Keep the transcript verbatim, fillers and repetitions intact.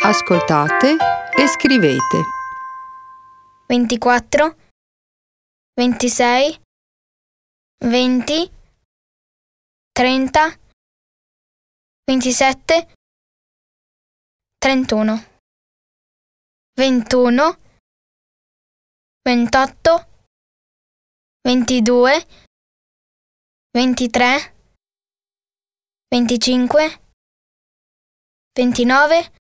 Ascoltate e scrivete. ventiquattro, ventisei, venti, trenta, ventisette, trentuno, ventuno, ventotto, ventidue, ventitré, venticinque, ventinove,